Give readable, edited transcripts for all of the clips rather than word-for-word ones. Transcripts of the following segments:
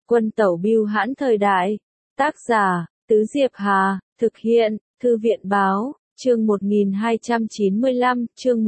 Quân tẩu bưu hãn thời đại. Tác giả, Tứ Diệp Hà, thực hiện, Thư viện báo, chương 1295, chương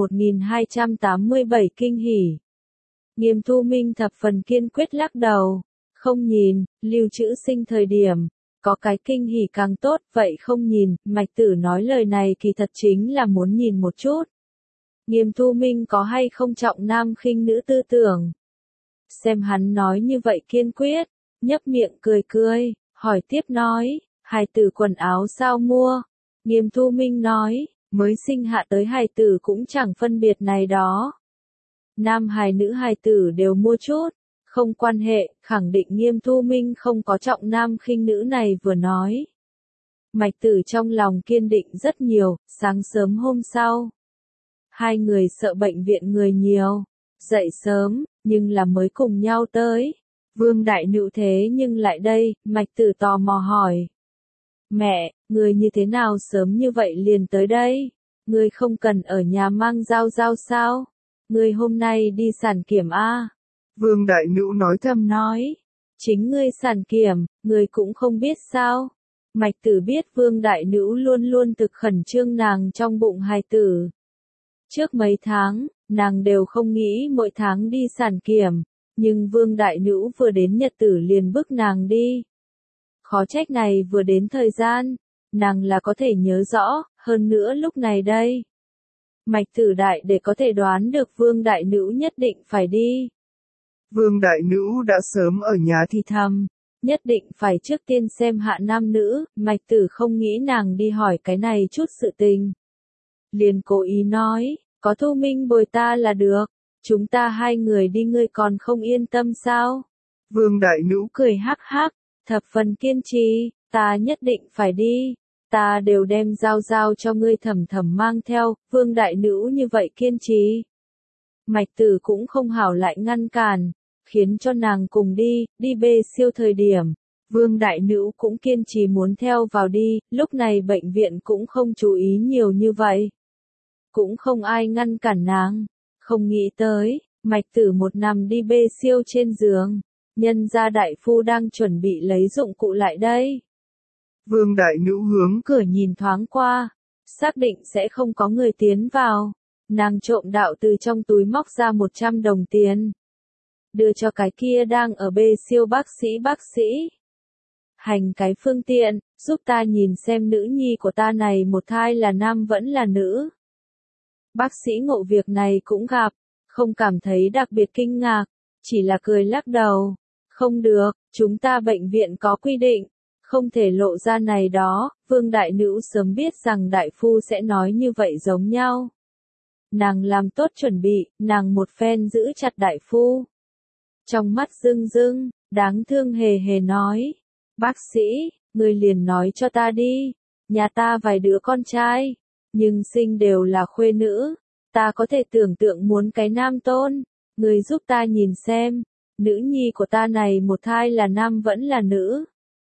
1287 kinh hỉ. Nghiêm Thu Minh thập phần kiên quyết lắc đầu. Không nhìn, Lưu Trữ Sinh thời điểm, có cái kinh hỉ càng tốt, vậy không nhìn, Mạch Tử nói lời này kỳ thật chính là muốn nhìn một chút. Nghiêm Thu Minh có hay không trọng nam khinh nữ tư tưởng. Xem hắn nói như vậy kiên quyết, nhấp miệng cười cười, hỏi tiếp nói, hài tử quần áo sao mua? Nghiêm Thu Minh nói, mới sinh hạ tới hài tử cũng chẳng phân biệt này đó. Nam hài nữ hài tử đều mua chút, không quan hệ, khẳng định Nghiêm Thu Minh không có trọng nam khinh nữ này vừa nói. Mạch Tử trong lòng kiên định rất nhiều, sáng sớm hôm sau. Hai người sợ bệnh viện người nhiều, dậy sớm, nhưng là mới cùng nhau tới. Vương Đại Nữu thế nhưng lại đây, Mạch Tử tò mò hỏi. Mẹ, người như thế nào sớm như vậy liền tới đây? Người không cần ở nhà mang dao sao? Người hôm nay đi sản kiểm a? Vương Đại Nữu nói thầm nói. Chính ngươi sản kiểm, người cũng không biết sao? Mạch Tử biết Vương Đại Nữu luôn luôn thực khẩn trương nàng trong bụng hài tử. Trước mấy tháng, nàng đều không nghĩ mỗi tháng đi sản kiểm, nhưng Vương Đại Nữu vừa đến nhật tử liền bức nàng đi. Khó trách này vừa đến thời gian, nàng là có thể nhớ rõ, hơn nữa lúc này đây. Mạch Tử đại để có thể đoán được Vương Đại Nữu nhất định phải đi. Vương Đại Nữu đã sớm ở nhà thì thầm, nhất định phải trước tiên xem hạ nam nữ, Mạch Tử không nghĩ nàng đi hỏi cái này chút sự tình. Liền cố ý nói, có Thu Minh bồi ta là được, chúng ta hai người đi ngươi còn không yên tâm sao? Vương Đại Nữu cười hắc hắc, thập phần kiên trì, ta nhất định phải đi, ta đều đem giao cho ngươi thầm mang theo, Vương Đại Nữu như vậy kiên trì. Mạch Tử cũng không hảo lại ngăn cản, khiến cho nàng cùng đi bê siêu thời điểm. Vương Đại Nữu cũng kiên trì muốn theo vào đi, lúc này bệnh viện cũng không chú ý nhiều như vậy. Cũng không ai ngăn cản nàng, không nghĩ tới, Mạch Tử một nằm đi bê siêu trên giường, nhân gia đại phu đang chuẩn bị lấy dụng cụ lại đây. Vương Đại Nữu hướng cửa nhìn thoáng qua, xác định sẽ không có người tiến vào, nàng trộm đạo từ trong túi móc ra 100 đồng tiền. Đưa cho cái kia đang ở bê siêu bác sĩ. Hành cái phương tiện, giúp ta nhìn xem nữ nhi của ta này một thai là nam vẫn là nữ. Bác sĩ ngộ việc này cũng gặp, không cảm thấy đặc biệt kinh ngạc, chỉ là cười lắc đầu. Không được, chúng ta bệnh viện có quy định, không thể lộ ra này đó, Vương Đại Nữu sớm biết rằng đại phu sẽ nói như vậy giống nhau. Nàng làm tốt chuẩn bị, nàng một phen giữ chặt đại phu. Trong mắt rưng, đáng thương hề nói. Bác sĩ, người liền nói cho ta đi, nhà ta vài đứa con trai, nhưng sinh đều là khuê nữ, ta có thể tưởng tượng muốn cái nam tôn, người giúp ta nhìn xem, nữ nhi của ta này một thai là nam vẫn là nữ.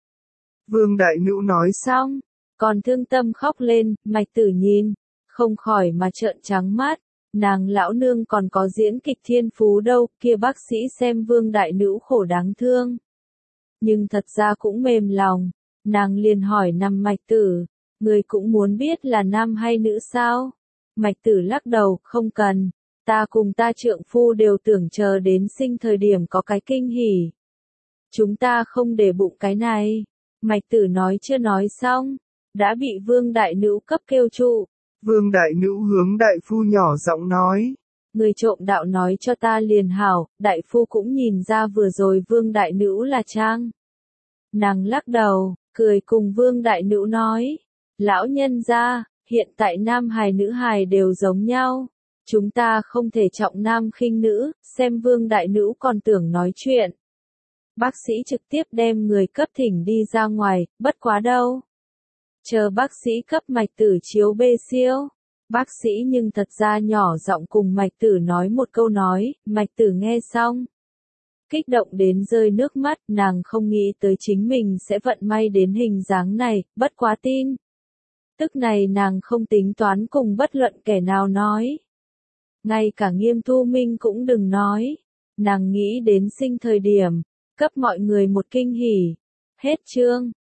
Vương Đại Nữu nói xong, còn thương tâm khóc lên, Mạch Tử nhìn, không khỏi mà trợn trắng mắt, nàng lão nương còn có diễn kịch thiên phú đâu, kia bác sĩ xem Vương Đại Nữu khổ đáng thương. Nhưng thật ra cũng mềm lòng, nàng liền hỏi nằm Mạch Tử, người cũng muốn biết là nam hay nữ sao? Mạch Tử lắc đầu, không cần, ta cùng ta trượng phu đều tưởng chờ đến sinh thời điểm có cái kinh hỉ. Chúng ta không để bụng cái này. Mạch Tử nói chưa nói xong, đã bị Vương Đại Nữu cấp kêu trụ. Vương Đại Nữu hướng đại phu nhỏ giọng nói. Người trộm đạo nói cho ta liền hảo, đại phu cũng nhìn ra vừa rồi Vương Đại Nữu là trang. Nàng lắc đầu, cười cùng Vương Đại Nữu nói. Lão nhân gia, hiện tại nam hài nữ hài đều giống nhau. Chúng ta không thể trọng nam khinh nữ, xem Vương Đại Nữu còn tưởng nói chuyện. Bác sĩ trực tiếp đem người cấp thỉnh đi ra ngoài, bất quá đâu. Chờ bác sĩ cấp Mạch Tử chiếu bê siêu. Bác sĩ nhưng thật ra nhỏ giọng cùng Mạch Tử nói một câu nói, Mạch Tử nghe xong. Kích động đến rơi nước mắt, nàng không nghĩ tới chính mình sẽ vận may đến hình dáng này, bất quá tin. Tức này nàng không tính toán cùng bất luận kẻ nào nói. Ngay cả Nghiêm Thu Minh cũng đừng nói. Nàng nghĩ đến sinh thời điểm, cấp mọi người một kinh hỉ. Hết chương.